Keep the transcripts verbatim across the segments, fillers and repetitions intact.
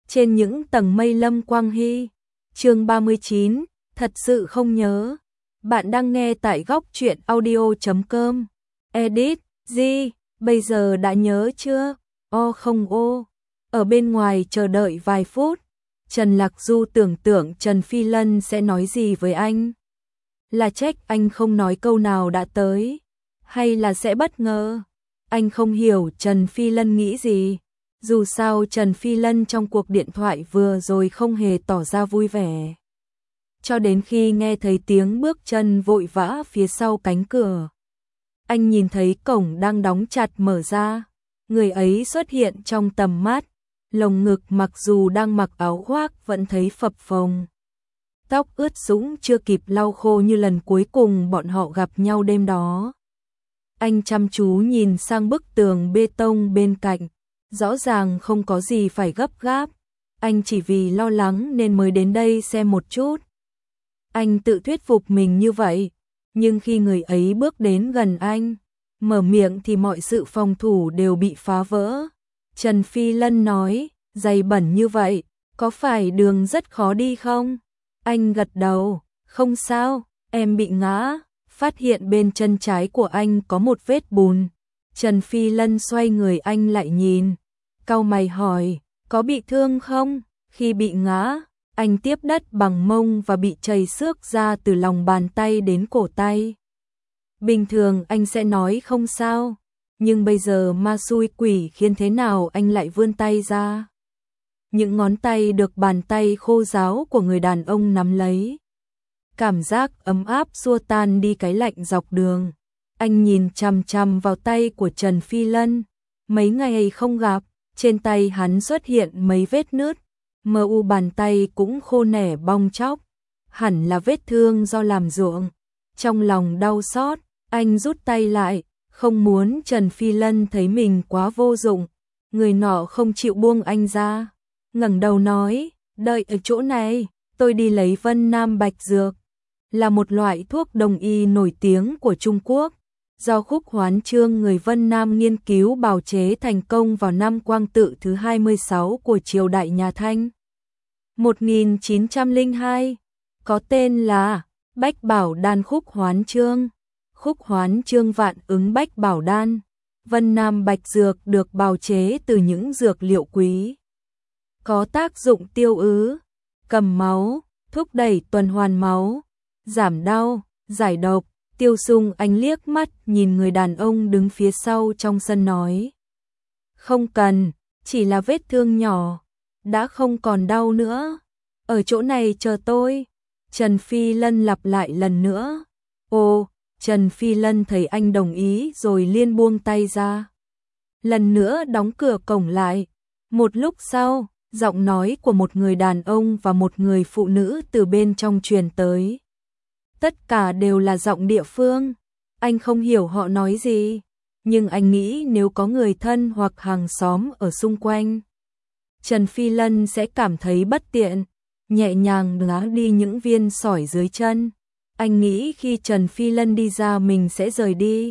trên những tầng mây Lâm Quang Hy. Chương ba mươi chín, thật sự không nhớ. Bạn đang nghe tại góc truyện audio chấm com. Edit, Di, bây giờ đã nhớ chưa? O không ô. Ở bên ngoài chờ đợi vài phút, Trần Lạc Du tưởng tượng Trần Phi Lân sẽ nói gì với anh. Là trách anh không nói câu nào đã tới, hay là sẽ bất ngờ? Anh không hiểu Trần Phi Lân nghĩ gì. Dù sao Trần Phi Lân trong cuộc điện thoại vừa rồi không hề tỏ ra vui vẻ. Cho đến khi nghe thấy tiếng bước chân vội vã phía sau cánh cửa. Anh nhìn thấy cổng đang đóng chặt mở ra. Người ấy xuất hiện trong tầm mắt. Lồng ngực mặc dù đang mặc áo khoác vẫn thấy phập phồng. Tóc ướt sũng chưa kịp lau khô như lần cuối cùng bọn họ gặp nhau đêm đó. Anh chăm chú nhìn sang bức tường bê tông bên cạnh. Rõ ràng không có gì phải gấp gáp. Anh chỉ vì lo lắng nên mới đến đây xem một chút. Anh tự thuyết phục mình như vậy. Nhưng khi người ấy bước đến gần anh, mở miệng thì mọi sự phòng thủ đều bị phá vỡ. Trần Phi Lân nói, giày bẩn như vậy, có phải đường rất khó đi không? Anh gật đầu, không sao, em bị ngã. Phát hiện bên chân trái của anh có một vết bùn. Trần Phi Lân xoay người anh lại nhìn, cau mày hỏi, có bị thương không? Khi bị ngã, anh tiếp đất bằng mông và bị chảy xước ra từ lòng bàn tay đến cổ tay. Bình thường anh sẽ nói không sao, nhưng bây giờ ma xui quỷ khiến thế nào anh lại vươn tay ra. Những ngón tay được bàn tay khô ráo của người đàn ông nắm lấy. Cảm giác ấm áp xua tan đi cái lạnh dọc đường. Anh nhìn chằm chằm vào tay của Trần Phi Lân. Mấy ngày không gặp, trên tay hắn xuất hiện mấy vết nứt. Mờ u bàn tay cũng khô nẻ bong chóc. Hẳn là vết thương do làm ruộng. Trong lòng đau xót, anh rút tay lại. Không muốn Trần Phi Lân thấy mình quá vô dụng. Người nọ không chịu buông anh ra. Ngẩng đầu nói, đợi ở chỗ này, tôi đi lấy Vân Nam Bạch Dược. Là một loại thuốc đông y nổi tiếng của Trung Quốc. Do Khúc Hoán Chương người Vân Nam nghiên cứu bào chế thành công vào năm Quang Tự thứ hai mươi sáu của triều đại nhà Thanh. một nghìn chín trăm lẻ hai, có tên là Bách Bảo Đan Khúc Hoán Chương. Khúc Hoán Chương vạn ứng Bách Bảo Đan. Vân Nam Bạch Dược được bào chế từ những dược liệu quý. Có tác dụng tiêu ứ, cầm máu, thúc đẩy tuần hoàn máu, giảm đau, giải độc. Tiêu Sung anh liếc mắt nhìn người đàn ông đứng phía sau trong sân nói. Không cần, chỉ là vết thương nhỏ, đã không còn đau nữa. Ở chỗ này chờ tôi. Trần Phi Lân lặp lại lần nữa. Ồ, Trần Phi Lân thấy anh đồng ý rồi liên buông tay ra. Lần nữa đóng cửa cổng lại. Một lúc sau, giọng nói của một người đàn ông và một người phụ nữ từ bên trong truyền tới. Tất cả đều là giọng địa phương. Anh không hiểu họ nói gì, nhưng anh nghĩ nếu có người thân hoặc hàng xóm ở xung quanh, Trần Phi Lân sẽ cảm thấy bất tiện, nhẹ nhàng đá đi những viên sỏi dưới chân. Anh nghĩ khi Trần Phi Lân đi ra mình sẽ rời đi.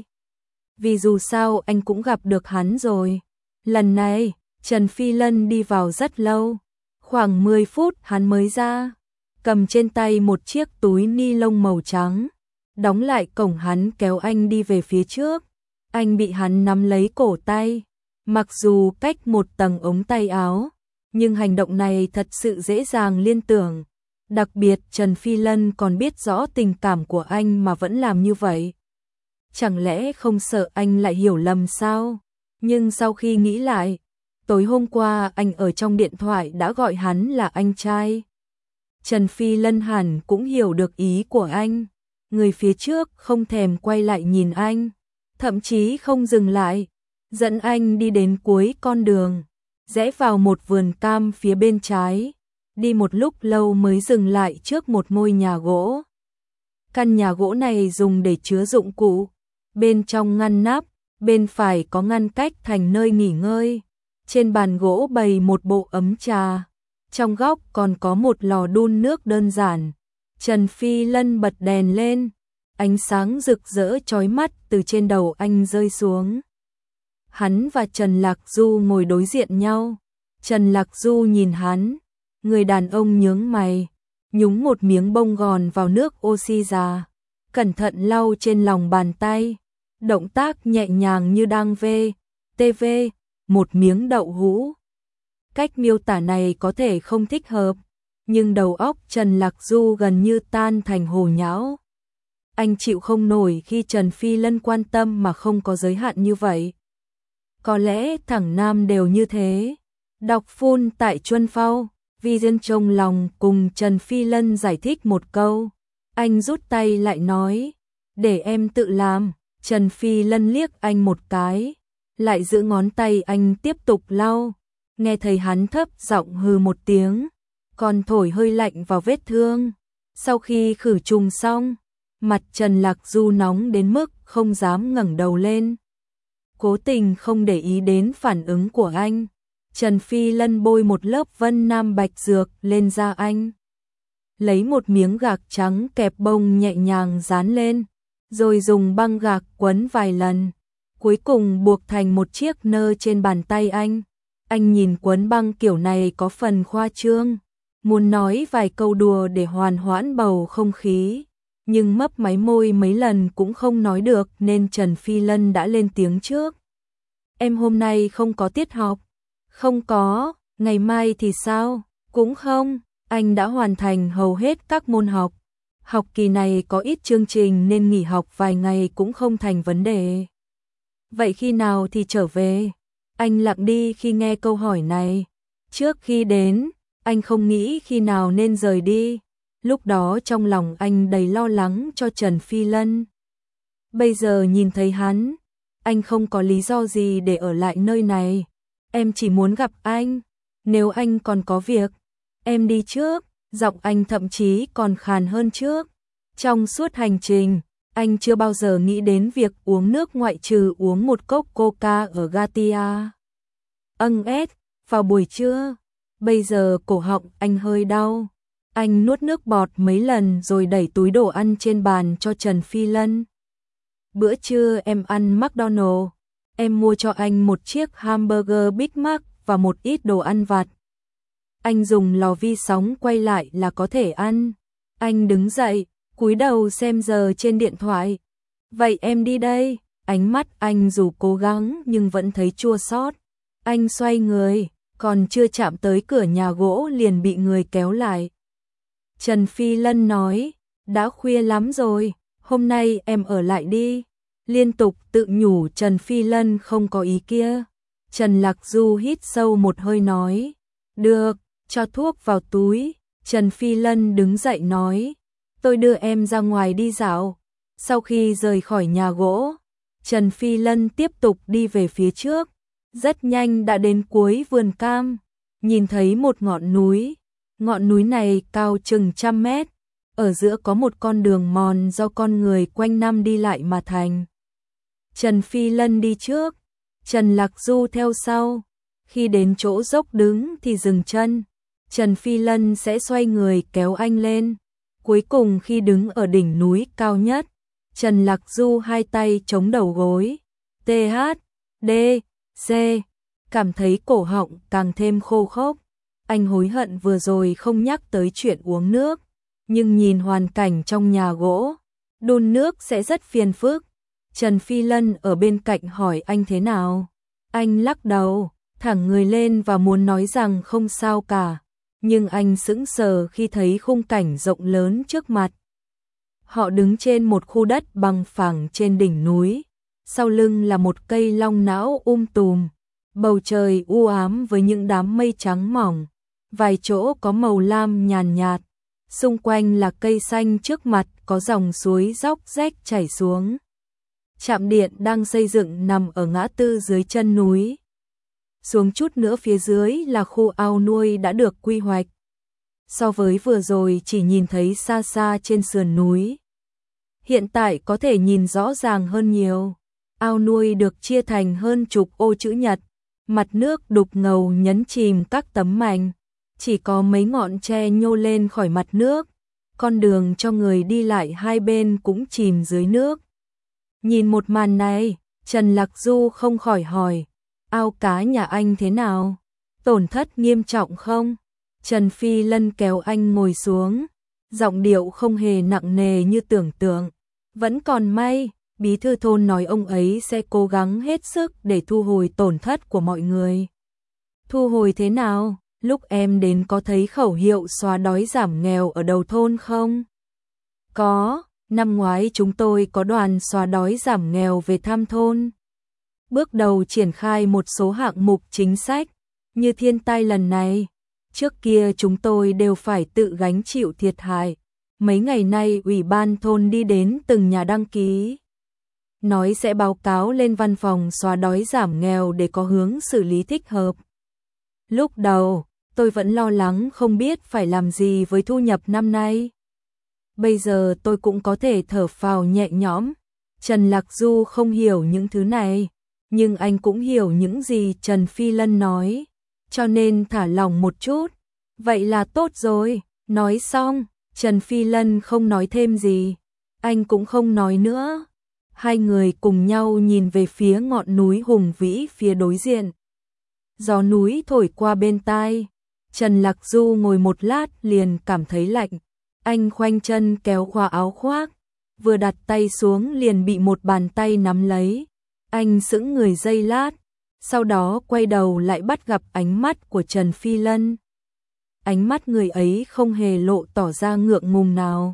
Vì dù sao anh cũng gặp được hắn rồi. Lần này, Trần Phi Lân đi vào rất lâu. Khoảng mười phút hắn mới ra. Cầm trên tay một chiếc túi ni lông màu trắng. Đóng lại cổng hắn kéo anh đi về phía trước. Anh bị hắn nắm lấy cổ tay. Mặc dù cách một tầng ống tay áo, nhưng hành động này thật sự dễ dàng liên tưởng. Đặc biệt Trần Phi Lân còn biết rõ tình cảm của anh mà vẫn làm như vậy. Chẳng lẽ không sợ anh lại hiểu lầm sao? Nhưng sau khi nghĩ lại, tối hôm qua anh ở trong điện thoại đã gọi hắn là anh trai. Trần Phi Lân hẳn cũng hiểu được ý của anh. Người phía trước không thèm quay lại nhìn anh, thậm chí không dừng lại, dẫn anh đi đến cuối con đường, rẽ vào một vườn cam phía bên trái, đi một lúc lâu mới dừng lại trước một ngôi nhà gỗ. Căn nhà gỗ này dùng để chứa dụng cụ, bên trong ngăn nắp, bên phải có ngăn cách thành nơi nghỉ ngơi. Trên bàn gỗ bày một bộ ấm trà. Trong góc còn có một lò đun nước đơn giản. Trần Phi Lân bật đèn lên. Ánh sáng rực rỡ chói mắt từ trên đầu anh rơi xuống. Hắn và Trần Lạc Du ngồi đối diện nhau. Trần Lạc Du nhìn hắn, người đàn ông nhướng mày, nhúng một miếng bông gòn vào nước oxy già, cẩn thận lau trên lòng bàn tay, động tác nhẹ nhàng như đang vê, tê vê, một miếng đậu hũ. Cách miêu tả này có thể không thích hợp, nhưng đầu óc Trần Lạc Du gần như tan thành hồ nhão. Anh chịu không nổi khi Trần Phi Lân quan tâm mà không có giới hạn như vậy. Có lẽ thẳng nam đều như thế. Đọc phun tại Chuân Phao, Vi Dân trong lòng cùng Trần Phi Lân giải thích một câu. Anh rút tay lại nói, để em tự làm. Trần Phi Lân liếc anh một cái, lại giữ ngón tay anh tiếp tục lau. Nghe thấy hắn thấp giọng hừ một tiếng, còn thổi hơi lạnh vào vết thương. Sau khi khử trùng xong, mặt Trần Lạc Du nóng đến mức không dám ngẩng đầu lên. Cố tình không để ý đến phản ứng của anh. Trần Phi Lân bôi một lớp Vân Nam Bạch Dược lên da anh. Lấy một miếng gạc trắng kẹp bông nhẹ nhàng dán lên, rồi dùng băng gạc quấn vài lần. Cuối cùng buộc thành một chiếc nơ trên bàn tay anh. Anh nhìn quấn băng kiểu này có phần khoa trương, muốn nói vài câu đùa để hoàn hoãn bầu không khí, nhưng mấp máy môi mấy lần cũng không nói được nên Trần Phi Lân đã lên tiếng trước. Em hôm nay không có tiết học. Không có, ngày mai thì sao? Cũng không, anh đã hoàn thành hầu hết các môn học. Học kỳ này có ít chương trình nên nghỉ học vài ngày cũng không thành vấn đề. Vậy khi nào thì trở về? Anh lặng đi khi nghe câu hỏi này. Trước khi đến, anh không nghĩ khi nào nên rời đi. Lúc đó trong lòng anh đầy lo lắng cho Trần Phi Lân. Bây giờ nhìn thấy hắn, anh không có lý do gì để ở lại nơi này. Em chỉ muốn gặp anh. Nếu anh còn có việc, em đi trước. Giọng anh thậm chí còn khàn hơn trước. Trong suốt hành trình, anh chưa bao giờ nghĩ đến việc uống nước ngoại trừ uống một cốc coca ở Gatia. Âng ét, vào buổi trưa. Bây giờ cổ họng anh hơi đau. Anh nuốt nước bọt mấy lần rồi đẩy túi đồ ăn trên bàn cho Trần Phi Lân. Bữa trưa em ăn McDonald's. Em mua cho anh một chiếc hamburger Big Mac và một ít đồ ăn vặt. Anh dùng lò vi sóng quay lại là có thể ăn. Anh đứng dậy, cúi đầu xem giờ trên điện thoại. Vậy em đi đây. Ánh mắt anh dù cố gắng nhưng vẫn thấy chua xót. Anh xoay người, còn chưa chạm tới cửa nhà gỗ liền bị người kéo lại. Trần Phi Lân nói, đã khuya lắm rồi, hôm nay em ở lại đi. Liên tục tự nhủ Trần Phi Lân không có ý kia. Trần Lạc Du hít sâu một hơi nói, được, cho thuốc vào túi. Trần Phi Lân đứng dậy nói, tôi đưa em ra ngoài đi dạo. Sau khi rời khỏi nhà gỗ, Trần Phi Lân tiếp tục đi về phía trước. Rất nhanh đã đến cuối vườn cam, nhìn thấy một ngọn núi. Ngọn núi này cao chừng trăm mét, ở giữa có một con đường mòn do con người quanh năm đi lại mà thành. Trần Phi Lân đi trước, Trần Lạc Du theo sau. Khi đến chỗ dốc đứng thì dừng chân, Trần Phi Lân sẽ xoay người kéo anh lên. Cuối cùng khi đứng ở đỉnh núi cao nhất, Trần Lạc Du hai tay chống đầu gối. T H D C, cảm thấy cổ họng càng thêm khô khốc. Anh hối hận vừa rồi không nhắc tới chuyện uống nước, nhưng nhìn hoàn cảnh trong nhà gỗ, đun nước sẽ rất phiền phức. Trần Phi Lân ở bên cạnh hỏi anh thế nào. Anh lắc đầu, thẳng người lên và muốn nói rằng không sao cả, nhưng anh sững sờ khi thấy khung cảnh rộng lớn trước mặt. Họ đứng trên một khu đất bằng phẳng trên đỉnh núi, sau lưng là một cây long não um tùm, bầu trời u ám với những đám mây trắng mỏng, vài chỗ có màu lam nhàn nhạt, xung quanh là cây xanh, trước mặt có dòng suối róc rách chảy xuống. Trạm điện đang xây dựng nằm ở ngã tư dưới chân núi. Xuống chút nữa phía dưới là khu ao nuôi đã được quy hoạch. So với vừa rồi chỉ nhìn thấy xa xa trên sườn núi, hiện tại có thể nhìn rõ ràng hơn nhiều. Ao nuôi được chia thành hơn chục ô chữ nhật, mặt nước đục ngầu nhấn chìm các tấm mảnh, chỉ có mấy ngọn tre nhô lên khỏi mặt nước. Con đường cho người đi lại hai bên cũng chìm dưới nước. Nhìn một màn này, Trần Lạc Du không khỏi hỏi, ao cá nhà anh thế nào? Tổn thất nghiêm trọng không? Trần Phi Lân kéo anh ngồi xuống, giọng điệu không hề nặng nề như tưởng tượng. Vẫn còn may, bí thư thôn nói ông ấy sẽ cố gắng hết sức để thu hồi tổn thất của mọi người. Thu hồi thế nào? Lúc em đến có thấy khẩu hiệu xóa đói giảm nghèo ở đầu thôn không? Có, năm ngoái chúng tôi có đoàn xóa đói giảm nghèo về thăm thôn. Bước đầu triển khai một số hạng mục chính sách, như thiên tai lần này. Trước kia chúng tôi đều phải tự gánh chịu thiệt hại. Mấy ngày nay ủy ban thôn đi đến từng nhà đăng ký, nói sẽ báo cáo lên văn phòng xóa đói giảm nghèo để có hướng xử lý thích hợp. Lúc đầu, tôi vẫn lo lắng không biết phải làm gì với thu nhập năm nay. Bây giờ tôi cũng có thể thở phào nhẹ nhõm. Trần Lạc Du không hiểu những thứ này, nhưng anh cũng hiểu những gì Trần Phi Lân nói, cho nên thả lỏng một chút. Vậy là tốt rồi. Nói xong, Trần Phi Lân không nói thêm gì, anh cũng không nói nữa. Hai người cùng nhau nhìn về phía ngọn núi hùng vĩ phía đối diện. Gió núi thổi qua bên tai, Trần Lạc Du ngồi một lát liền cảm thấy lạnh. Anh khoanh chân kéo qua áo khoác, vừa đặt tay xuống liền bị một bàn tay nắm lấy. Anh sững người giây lát, sau đó quay đầu lại bắt gặp ánh mắt của Trần Phi Lân. Ánh mắt người ấy không hề lộ tỏ ra ngượng ngùng nào.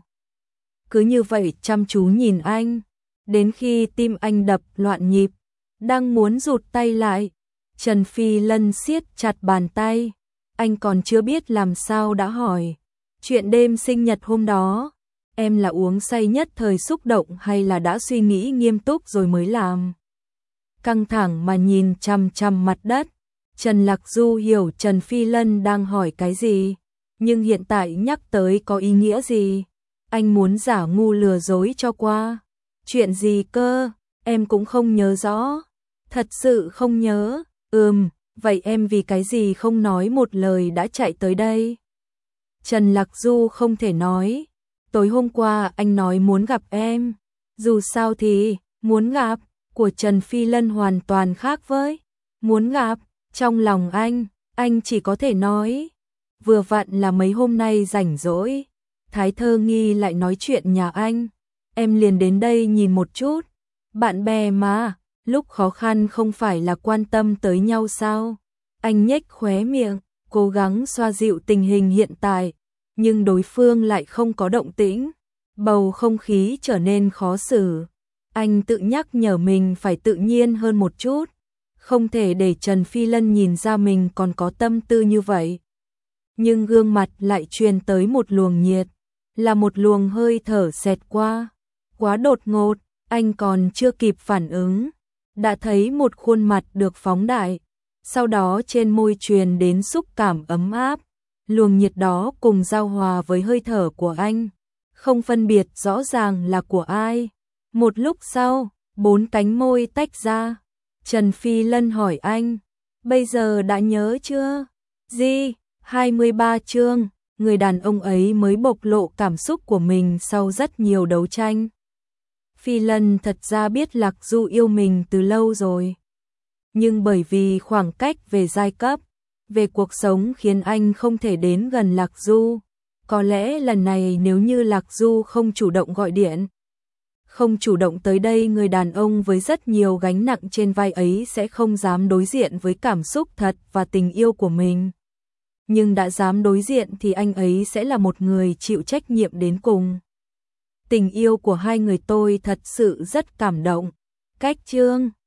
Cứ như vậy chăm chú nhìn anh, đến khi tim anh đập loạn nhịp, đang muốn rụt tay lại, Trần Phi Lân siết chặt bàn tay. Anh còn chưa biết làm sao đã hỏi, chuyện đêm sinh nhật hôm đó, em là uống say nhất thời xúc động hay là đã suy nghĩ nghiêm túc rồi mới làm? Căng thẳng mà nhìn chằm chằm mặt đất, Trần Lạc Du hiểu Trần Phi Lân đang hỏi cái gì, nhưng hiện tại nhắc tới có ý nghĩa gì? Anh muốn giả ngu lừa dối cho qua. Chuyện gì cơ? Em cũng không nhớ rõ. Thật sự không nhớ. Ừm, vậy em vì cái gì không nói một lời đã chạy tới đây? Trần Lạc Du không thể nói. Tối hôm qua anh nói muốn gặp em. Dù sao thì, muốn gặp, của Trần Phi Lân hoàn toàn khác với muốn gặp. Trong lòng anh, anh chỉ có thể nói. Vừa vặn là mấy hôm nay rảnh rỗi, Thái Thơ Nghi lại nói chuyện nhà anh. Em liền đến đây nhìn một chút. Bạn bè mà, lúc khó khăn không phải là quan tâm tới nhau sao? Anh nhếch khóe miệng, cố gắng xoa dịu tình hình hiện tại, nhưng đối phương lại không có động tĩnh. Bầu không khí trở nên khó xử. Anh tự nhắc nhở mình phải tự nhiên hơn một chút, không thể để Trần Phi Lân nhìn ra mình còn có tâm tư như vậy. Nhưng gương mặt lại truyền tới một luồng nhiệt, là một luồng hơi thở xẹt qua. Quá đột ngột, anh còn chưa kịp phản ứng, đã thấy một khuôn mặt được phóng đại, sau đó trên môi truyền đến xúc cảm ấm áp. Luồng nhiệt đó cùng giao hòa với hơi thở của anh, không phân biệt rõ ràng là của ai. Một lúc sau, bốn cánh môi tách ra. Trần Phi Lân hỏi anh, bây giờ đã nhớ chưa? Gì? hai mươi ba chương, người đàn ông ấy mới bộc lộ cảm xúc của mình sau rất nhiều đấu tranh. Phi Lân thật ra biết Lạc Du yêu mình từ lâu rồi, nhưng bởi vì khoảng cách về giai cấp, về cuộc sống khiến anh không thể đến gần Lạc Du. Có lẽ lần này nếu như Lạc Du không chủ động gọi điện, không chủ động tới đây, người đàn ông với rất nhiều gánh nặng trên vai ấy sẽ không dám đối diện với cảm xúc thật và tình yêu của mình. Nhưng đã dám đối diện thì anh ấy sẽ là một người chịu trách nhiệm đến cùng. Tình yêu của hai người tôi thật sự rất cảm động. Cách chương